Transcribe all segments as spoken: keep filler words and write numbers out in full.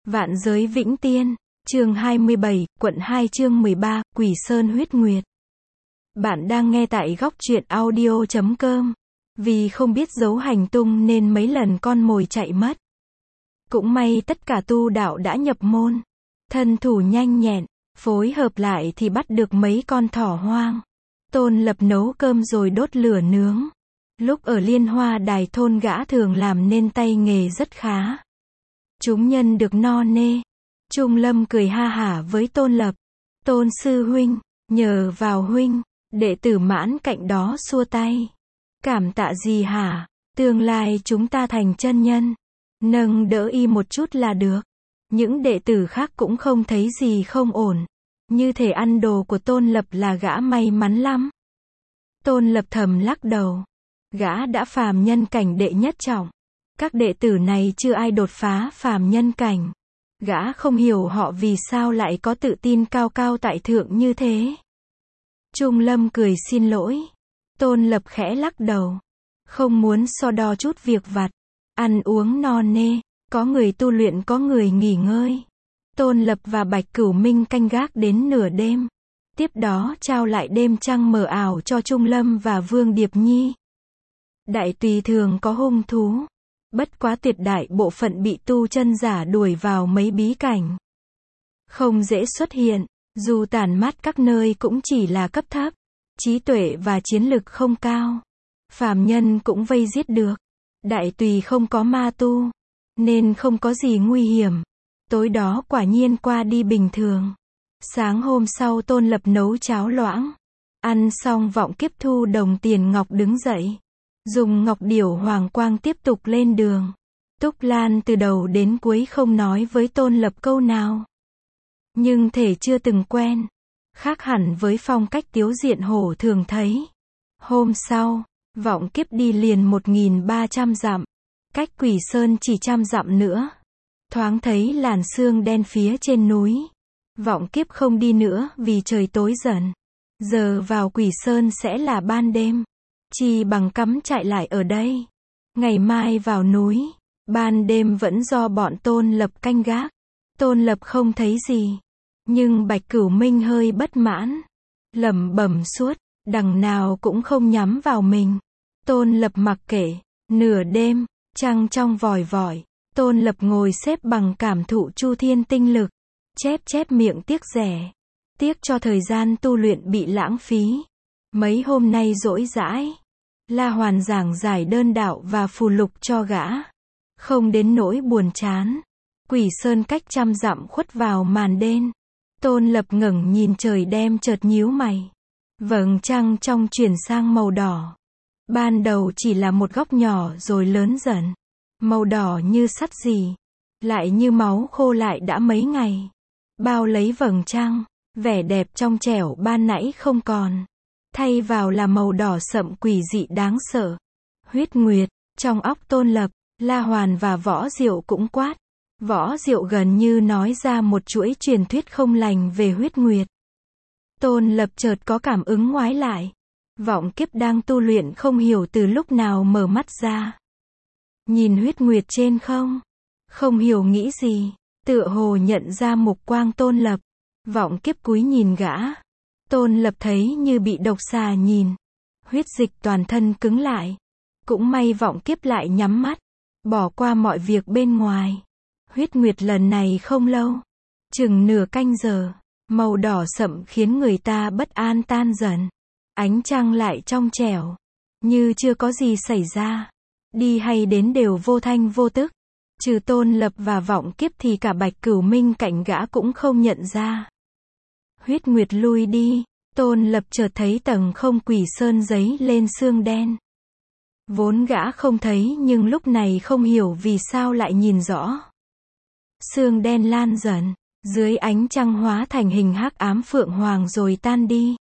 Vạn giới vĩnh tiên, chương hai mươi bảy, quận hai chương mười ba, Quỷ Sơn huyết nguyệt. Bạn đang nghe tại góc truyện audio chấm com. Vì không biết dấu hành tung nên mấy lần con mồi chạy mất. Cũng may tất cả tu đạo đã nhập môn. Thân thủ nhanh nhẹn, phối hợp lại thì bắt được mấy con thỏ hoang. Tôn Lập nấu cơm rồi đốt lửa nướng. Lúc ở Liên Hoa Đài thôn gã thường làm nên tay nghề rất khá. Chúng nhân được no nê. Trung Lâm cười ha hả với Tôn Lập. Tôn sư huynh, nhờ vào huynh. Đệ tử Mãn cạnh đó xua tay. Cảm tạ gì hả? Tương lai chúng ta thành chân nhân. Nâng đỡ y một chút là được. Những đệ tử khác cũng không thấy gì không ổn. Như thể ăn đồ của Tôn Lập là gã may mắn lắm. Tôn Lập thầm lắc đầu. Gã đã phàm nhân cảnh đệ nhất trọng. Các đệ tử này chưa ai đột phá phàm nhân cảnh. Gã không hiểu họ vì sao lại có tự tin cao cao tại thượng như thế. Trung Lâm cười xin lỗi. Tôn Lập khẽ lắc đầu. Không muốn so đo chút việc vặt. Ăn uống no nê. Có người tu luyện có người nghỉ ngơi. Tôn Lập và Bạch Cửu Minh canh gác đến nửa đêm. Tiếp đó trao lại đêm trăng mờ ảo cho Trung Lâm và Vương Điệp Nhi. Đại tùy thường có hung thú. Bất quá tuyệt đại bộ phận bị tu chân giả đuổi vào mấy bí cảnh. Không dễ xuất hiện, dù tản mát các nơi cũng chỉ là cấp thấp. Trí tuệ và chiến lực không cao. Phàm nhân cũng vây giết được. Đại tùy không có ma tu. Nên không có gì nguy hiểm. Tối đó quả nhiên qua đi bình thường. Sáng hôm sau Tôn Lập nấu cháo loãng. Ăn xong Vọng Kiếp thu đồng tiền ngọc đứng dậy. Dùng ngọc điểu hoàng quang tiếp tục lên đường. Túc Lan từ đầu đến cuối không nói với Tôn Lập câu nào. Nhưng thể chưa từng quen. Khác hẳn với phong cách tiếu diện hổ thường thấy. Hôm sau, Vọng Kiếp đi liền một nghìn ba trăm dặm. Cách Quỷ Sơn chỉ trăm dặm nữa. Thoáng thấy làn sương đen phía trên núi. Vọng Kiếp không đi nữa vì trời tối dần. Giờ vào Quỷ Sơn sẽ là ban đêm. Chỉ bằng cắm trại lại ở đây. Ngày mai vào núi. Ban đêm vẫn do bọn Tôn Lập canh gác. Tôn Lập không thấy gì. Nhưng Bạch Cửu Minh hơi bất mãn. Lẩm bẩm suốt. Đằng nào cũng không nhắm vào mình. Tôn Lập mặc kệ. Nửa đêm. Trăng trong vòi vòi. Tôn Lập ngồi xếp bằng cảm thụ chu thiên tinh lực. Chép chép miệng tiếc rẻ. Tiếc cho thời gian tu luyện bị lãng phí. Mấy hôm nay rỗi rãi. La Hoàn giảng giải đơn đạo và phù lục cho gã. Không đến nỗi buồn chán. Quỷ Sơn cách trăm dặm khuất vào màn đêm. Tôn Lập ngẩng nhìn trời đêm chợt nhíu mày. Vầng trăng trong chuyển sang màu đỏ. Ban đầu chỉ là một góc nhỏ rồi lớn dần. Màu đỏ như sắt gì. Lại như máu khô lại đã mấy ngày. Bao lấy vầng trăng. Vẻ đẹp trong trẻo ban nãy không còn. Thay vào là màu đỏ sậm quỷ dị đáng sợ. Huyết nguyệt. Trong óc Tôn Lập, La Hoàn và Võ Diệu cũng quát. Võ Diệu gần như nói ra một chuỗi truyền thuyết không lành về huyết nguyệt. Tôn Lập chợt có cảm ứng ngoái lại. Vọng Kiếp đang tu luyện không hiểu từ lúc nào mở mắt ra. Nhìn huyết nguyệt trên không. Không hiểu nghĩ gì. Tựa hồ nhận ra mục quang Tôn Lập. Vọng Kiếp cúi nhìn gã. Tôn Lập thấy như bị độc xà nhìn. Huyết dịch toàn thân cứng lại. Cũng may Vọng Kiếp lại nhắm mắt. Bỏ qua mọi việc bên ngoài. Huyết nguyệt lần này không lâu. Chừng nửa canh giờ. Màu đỏ sậm khiến người ta bất an tan dần. Ánh trăng lại trong trẻo. Như chưa có gì xảy ra. Đi hay đến đều vô thanh vô tức. Trừ Tôn Lập và Vọng Kiếp thì cả Bạch Cửu Minh cạnh gã cũng không nhận ra. Huyết nguyệt lui đi. Tôn Lập chợt thấy tầng không Quỷ Sơn giấy lên sương đen. Vốn gã không thấy nhưng lúc này không hiểu vì sao lại nhìn rõ. Sương đen lan dần. Dưới ánh trăng hóa thành hình hắc ám phượng hoàng rồi tan đi.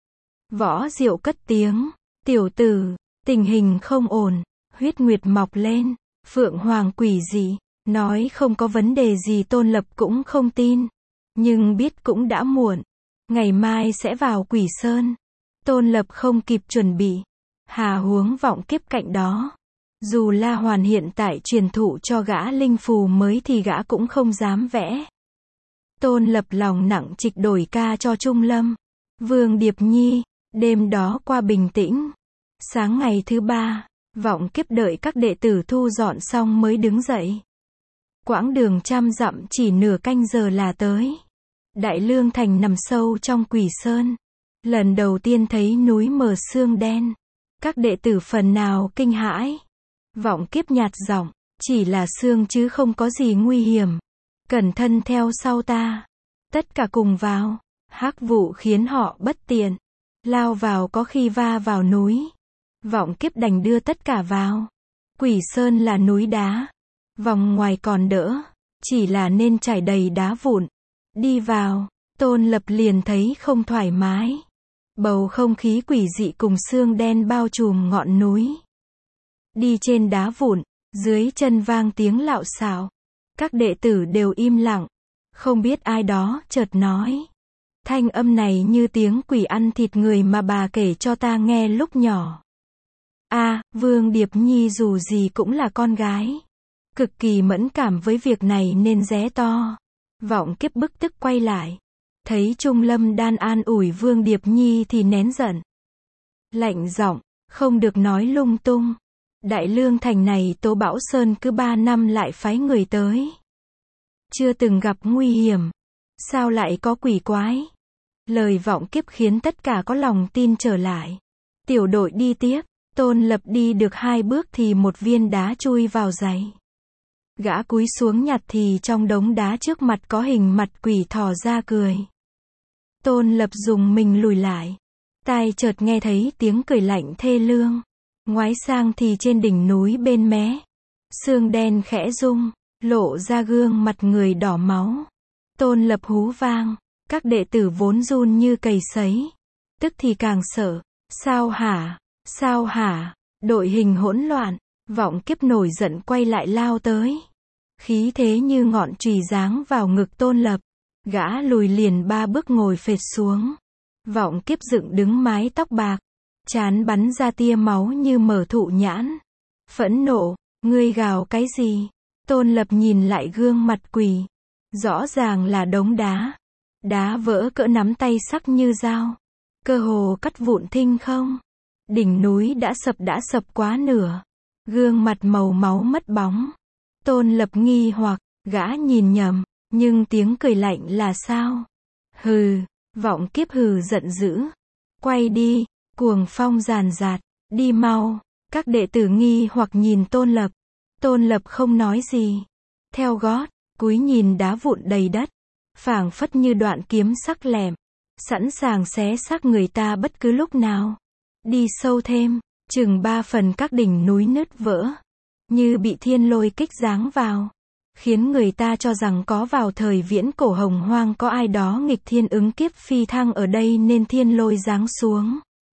Võ Diệu cất tiếng. Tiểu tử, tình hình không ổn. Huyết nguyệt mọc lên. Phượng hoàng quỷ dị. Nói không có vấn đề gì Tôn Lập cũng không tin. Nhưng biết cũng đã muộn. Ngày mai sẽ vào Quỷ Sơn. Tôn Lập không kịp chuẩn bị. Hà huống Vọng Kiếp cạnh đó. Dù La Hoàn hiện tại truyền thụ cho gã linh phù mới thì gã cũng không dám vẽ. Tôn Lập lòng nặng trịch đổi ca cho Trung Lâm. Vương Điệp Nhi, đêm đó qua bình tĩnh. Sáng ngày thứ ba, Vọng Kiếp đợi các đệ tử thu dọn xong mới đứng dậy. Quãng đường trăm dặm chỉ nửa canh giờ là tới. Đại Lương Thành nằm sâu trong Quỷ Sơn. Lần đầu tiên thấy núi mờ sương đen. Các đệ tử phần nào kinh hãi. Vọng Kiếp nhạt giọng, chỉ là sương chứ không có gì nguy hiểm. Cẩn thân theo sau ta. Tất cả cùng vào. Hắc vụ khiến họ bất tiện. Lao vào có khi va vào núi. Vọng Kiếp đành đưa tất cả vào. Quỷ Sơn là núi đá. Vòng ngoài còn đỡ. Chỉ là nên trải đầy đá vụn. Đi vào, Tôn Lập liền thấy không thoải mái. Bầu không khí quỷ dị cùng sương đen bao trùm ngọn núi. Đi trên đá vụn, dưới chân vang tiếng lạo xạo. Các đệ tử đều im lặng. Không biết ai đó chợt nói. Thanh âm này như tiếng quỷ ăn thịt người mà bà kể cho ta nghe lúc nhỏ. A, à, Vương Điệp Nhi dù gì cũng là con gái. Cực kỳ mẫn cảm với việc này nên ré to. Vọng Kiếp bức tức quay lại. Thấy Trung Lâm đan an ủi Vương Điệp Nhi thì nén giận. Lạnh giọng, không được nói lung tung. Đại Lương Thành này Tố Bão Sơn cứ ba năm lại phái người tới. Chưa từng gặp nguy hiểm. Sao lại có quỷ quái? Lời Vọng Kiếp khiến tất cả có lòng tin trở lại. Tiểu đội đi tiếp. Tôn Lập đi được hai bước thì một viên đá chui vào giày. Gã cúi xuống nhặt thì trong đống đá trước mặt có hình mặt quỷ thò ra cười. Tôn Lập dùng mình lùi lại. Tai chợt nghe thấy tiếng cười lạnh thê lương. Ngoái sang thì trên đỉnh núi bên mé. Sương đen khẽ rung, lộ ra gương mặt người đỏ máu. Tôn Lập hú vang. Các đệ tử vốn run như cầy sấy. Tức thì càng sợ. Sao hả? Sao hả? Đội hình hỗn loạn. Vọng Kiếp nổi giận quay lại lao tới. Khí thế như ngọn chùy giáng vào ngực Tôn Lập. Gã lùi liền ba bước ngồi phệt xuống. Vọng Kiếp dựng đứng mái tóc bạc. Trán bắn ra tia máu như mở thụ nhãn. Phẫn nộ, ngươi gào cái gì? Tôn Lập nhìn lại gương mặt quỷ. Rõ ràng là đống đá. Đá vỡ cỡ nắm tay sắc như dao. Cơ hồ cắt vụn thinh không. Đỉnh núi đã sập đã sập quá nửa. Gương mặt màu máu mất bóng. Tôn Lập nghi hoặc, gã nhìn nhầm, nhưng tiếng cười lạnh là sao? Hừ, Vọng Kiếp hừ giận dữ. Quay đi, cuồng phong ràn rạt, đi mau. Các đệ tử nghi hoặc nhìn Tôn Lập. Tôn Lập không nói gì. Theo gót, cúi nhìn đá vụn đầy đất. Phảng phất như đoạn kiếm sắc lẹm. Sẵn sàng xé xác người ta bất cứ lúc nào. Đi sâu thêm, chừng ba phần các đỉnh núi nứt vỡ. Như bị thiên lôi kích giáng vào. Khiến người ta cho rằng có vào thời viễn cổ hồng hoang có ai đó nghịch thiên ứng kiếp phi thăng ở đây nên thiên lôi giáng xuống.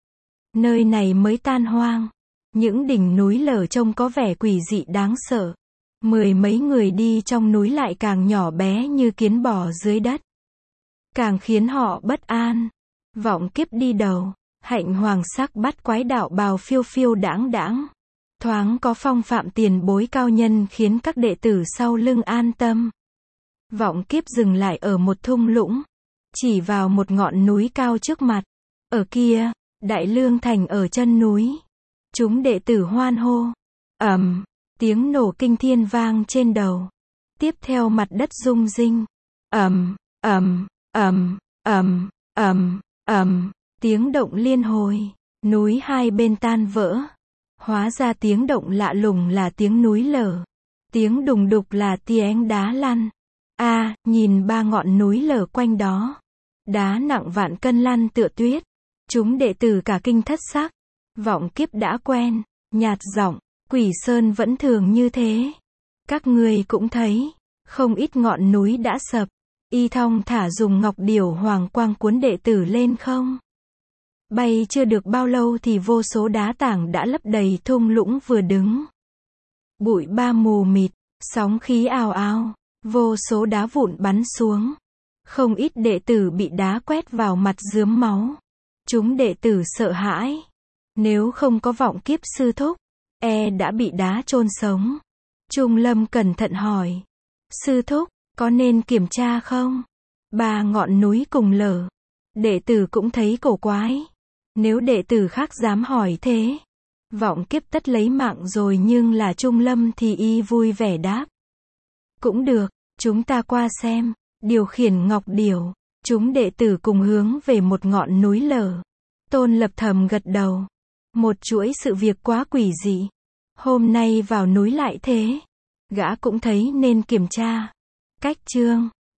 Nơi này mới tan hoang. Những đỉnh núi lở trông có vẻ quỷ dị đáng sợ. Mười mấy người đi trong núi lại càng nhỏ bé như kiến bò dưới đất. Càng khiến họ bất an. Vọng Kiếp đi đầu. Hạnh hoàng sắc bắt quái đạo bào phiêu phiêu đãng đãng. Thoáng có phong phạm tiền bối cao nhân khiến các đệ tử sau lưng an tâm. Vọng Kiếp dừng lại ở một thung lũng. Chỉ vào một ngọn núi cao trước mặt. Ở kia, Đại Lương Thành ở chân núi. Chúng đệ tử hoan hô. Ầm, tiếng nổ kinh thiên vang trên đầu. Tiếp theo mặt đất rung rinh. Ầm, ầm, ầm, ầm, ầm, ầm, tiếng động liên hồi. Núi hai bên tan vỡ. Hóa ra tiếng động lạ lùng là tiếng núi lở. Tiếng đùng đục là tiếng đá lăn. A, à, nhìn ba ngọn núi lở quanh đó. Đá nặng vạn cân lăn tựa tuyết. Chúng đệ tử cả kinh thất sắc. Vọng Kiếp đã quen. Nhạt giọng, Quỷ Sơn vẫn thường như thế. Các ngươi cũng thấy. Không ít ngọn núi đã sập. Y thong thả dùng ngọc điểu hoàng quang cuốn đệ tử lên không. Bay chưa được bao lâu thì vô số đá tảng đã lấp đầy thung lũng vừa đứng. Bụi ba mù mịt, sóng khí ào ào, vô số đá vụn bắn xuống. Không ít đệ tử bị đá quét vào mặt rướm máu. Chúng đệ tử sợ hãi. Nếu không có Vọng Kiếp sư thúc, e đã bị đá chôn sống. Trung Lâm cẩn thận hỏi. Sư thúc, có nên kiểm tra không? Ba ngọn núi cùng lở. Đệ tử cũng thấy cổ quái. Nếu đệ tử khác dám hỏi thế, vọng kiếp tất lấy mạng rồi, nhưng là Trung Lâm thì y vui vẻ đáp. Cũng được, chúng ta qua xem. Điều khiển ngọc điểu, chúng đệ tử cùng hướng về một ngọn núi lở. Tôn Lập thầm gật đầu. Một chuỗi sự việc quá quỷ dị. Hôm nay vào núi lại thế. Gã cũng thấy nên kiểm tra. Cách chương